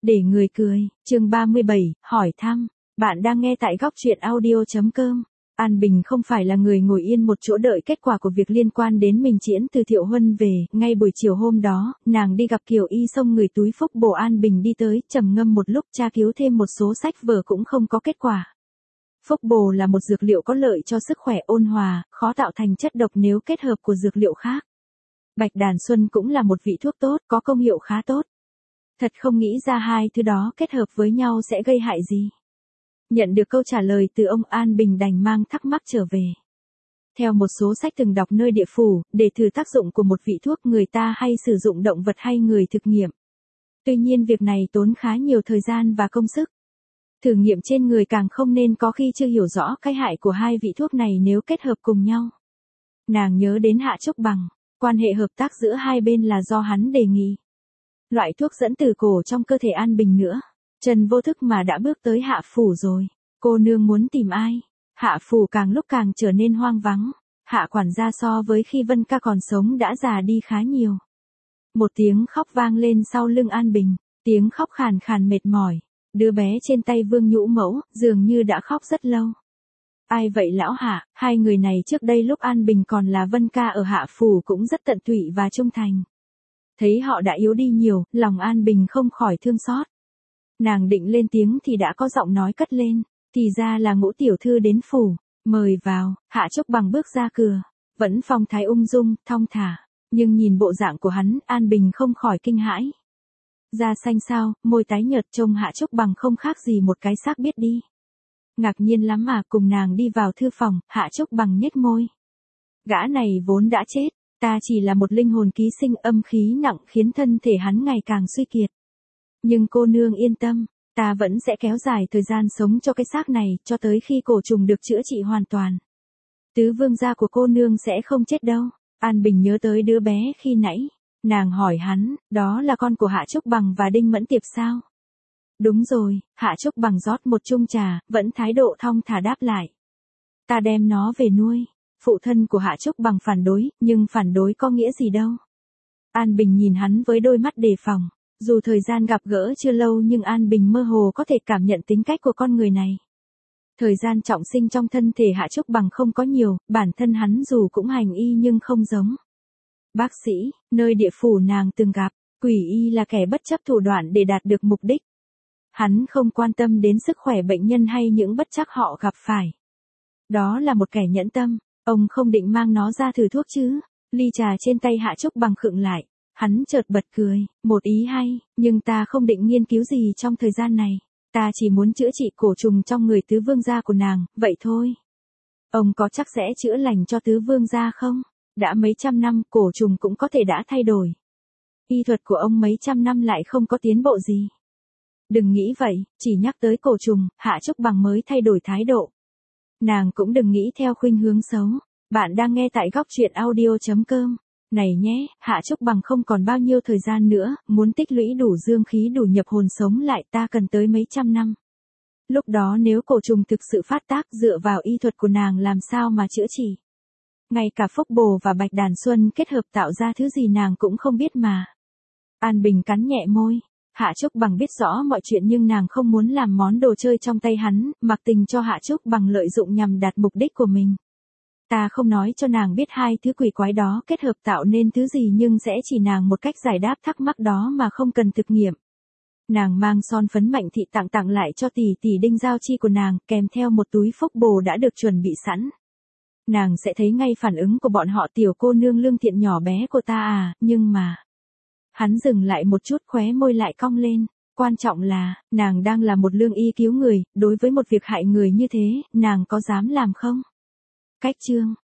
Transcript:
Để người cười, chương 37, hỏi thăm. Bạn đang nghe tại góc truyện audio.com. An Bình không phải là người ngồi yên một chỗ đợi kết quả của việc liên quan đến Minh Chiễn từ Thiệu Huân về. Ngay buổi chiều hôm đó, nàng đi gặp Kiều Y xông người túi phúc bồ. An Bình đi tới, trầm ngâm một lúc tra cứu thêm một số sách vở cũng không có kết quả. Phúc bồ là một dược liệu có lợi cho sức khỏe, ôn hòa, khó tạo thành chất độc nếu kết hợp của dược liệu khác. Bạch đàn xuân cũng là một vị thuốc tốt, có công hiệu khá tốt. Thật không nghĩ ra hai thứ đó kết hợp với nhau sẽ gây hại gì. Nhận được câu trả lời từ ông, An Bình đành mang thắc mắc trở về. Theo một số sách từng đọc nơi địa phủ, để thử tác dụng của một vị thuốc, người ta hay sử dụng động vật hay người thực nghiệm. Tuy nhiên việc này tốn khá nhiều thời gian và công sức. Thử nghiệm trên người càng không nên có khi chưa hiểu rõ cái hại của hai vị thuốc này nếu kết hợp cùng nhau. Nàng nhớ đến Hạ Trúc Bằng, quan hệ hợp tác giữa hai bên là do hắn đề nghị. Loại thuốc dẫn từ cổ trong cơ thể An Bình nữa. Trần vô thức mà đã bước tới Hạ phủ rồi. Cô nương muốn tìm ai? Hạ phủ càng lúc càng trở nên hoang vắng. Hạ quản gia so với khi Vân Ca còn sống đã già đi khá nhiều. Một tiếng khóc vang lên sau lưng An Bình. Tiếng khóc khàn khàn mệt mỏi. Đứa bé trên tay Vương Nhũ Mẫu dường như đã khóc rất lâu. Ai vậy lão Hạ? Hai người này trước đây lúc An Bình còn là Vân Ca ở Hạ phủ cũng rất tận tụy và trung thành. Thấy họ đã yếu đi nhiều, lòng An Bình không khỏi thương xót. Nàng định lên tiếng thì đã có giọng nói cất lên, thì ra là Ngũ tiểu thư đến phủ, mời vào. Hạ Trúc Bằng bước ra cửa, vẫn phong thái ung dung, thong thả, nhưng nhìn bộ dạng của hắn, An Bình không khỏi kinh hãi. Da xanh xao, môi tái nhợt, trông Hạ Trúc Bằng không khác gì một cái xác biết đi. Ngạc nhiên lắm mà, cùng nàng đi vào thư phòng, Hạ Trúc Bằng nhếch môi. Gã này vốn đã chết, ta chỉ là một linh hồn ký sinh, âm khí nặng khiến thân thể hắn ngày càng suy kiệt. Nhưng cô nương yên tâm, ta vẫn sẽ kéo dài thời gian sống cho cái xác này, cho tới khi cổ trùng được chữa trị hoàn toàn. Tứ vương gia của cô nương sẽ không chết đâu. An Bình nhớ tới đứa bé khi nãy. Nàng hỏi hắn, đó là con của Hạ Trúc Bằng và Đinh Mẫn Tiệp sao? Đúng rồi. Hạ Trúc Bằng rót một chung trà, vẫn thái độ thong thả đáp lại. Ta đem nó về nuôi. Phụ thân của Hạ Trúc Bằng phản đối, nhưng phản đối có nghĩa gì đâu. An Bình nhìn hắn với đôi mắt đề phòng. Dù thời gian gặp gỡ chưa lâu nhưng An Bình mơ hồ có thể cảm nhận tính cách của con người này. Thời gian trọng sinh trong thân thể Hạ Trúc Bằng không có nhiều, bản thân hắn dù cũng hành y nhưng không giống. Bác sĩ, nơi địa phủ nàng từng gặp, quỷ y là kẻ bất chấp thủ đoạn để đạt được mục đích. Hắn không quan tâm đến sức khỏe bệnh nhân hay những bất trắc họ gặp phải. Đó là một kẻ nhẫn tâm, ông không định mang nó ra thử thuốc chứ. Ly trà trên tay Hạ Trúc Bằng khựng lại. Hắn chợt bật cười, một ý hay, nhưng ta không định nghiên cứu gì trong thời gian này. Ta chỉ muốn chữa trị cổ trùng trong người tứ vương gia của nàng, vậy thôi. Ông có chắc sẽ chữa lành cho tứ vương gia không? Đã mấy trăm năm, cổ trùng cũng có thể đã thay đổi. Y thuật của ông mấy trăm năm lại không có tiến bộ gì. Đừng nghĩ vậy, chỉ nhắc tới cổ trùng, Hạ Trúc Bằng mới thay đổi thái độ. Nàng cũng đừng nghĩ theo khuynh hướng xấu. Bạn đang nghe tại góc truyện audio.com. Này nhé, Hạ Trúc Bằng không còn bao nhiêu thời gian nữa, muốn tích lũy đủ dương khí đủ nhập hồn sống lại ta cần tới mấy trăm năm. Lúc đó nếu cổ trùng thực sự phát tác dựa vào y thuật của nàng làm sao mà chữa trị. Ngay cả phúc bồ và bạch đàn xuân kết hợp tạo ra thứ gì nàng cũng không biết mà. An Bình cắn nhẹ môi. Hạ Trúc Bằng biết rõ mọi chuyện nhưng nàng không muốn làm món đồ chơi trong tay hắn, mặc tình cho Hạ Trúc Bằng lợi dụng nhằm đạt mục đích của mình. Ta không nói cho nàng biết hai thứ quỷ quái đó kết hợp tạo nên thứ gì nhưng sẽ chỉ nàng một cách giải đáp thắc mắc đó mà không cần thực nghiệm. Nàng mang son phấn Mạnh Thị tặng lại cho tỷ tỷ Đinh Giao Chi của nàng, kèm theo một túi phúc bồ đã được chuẩn bị sẵn. Nàng sẽ thấy ngay phản ứng của bọn họ. Tiểu cô nương lương thiện nhỏ bé của ta à, nhưng mà... Hắn dừng lại một chút, khóe môi lại cong lên. Quan trọng là, nàng đang là một lương y cứu người, đối với một việc hại người như thế, nàng có dám làm không? Cách chương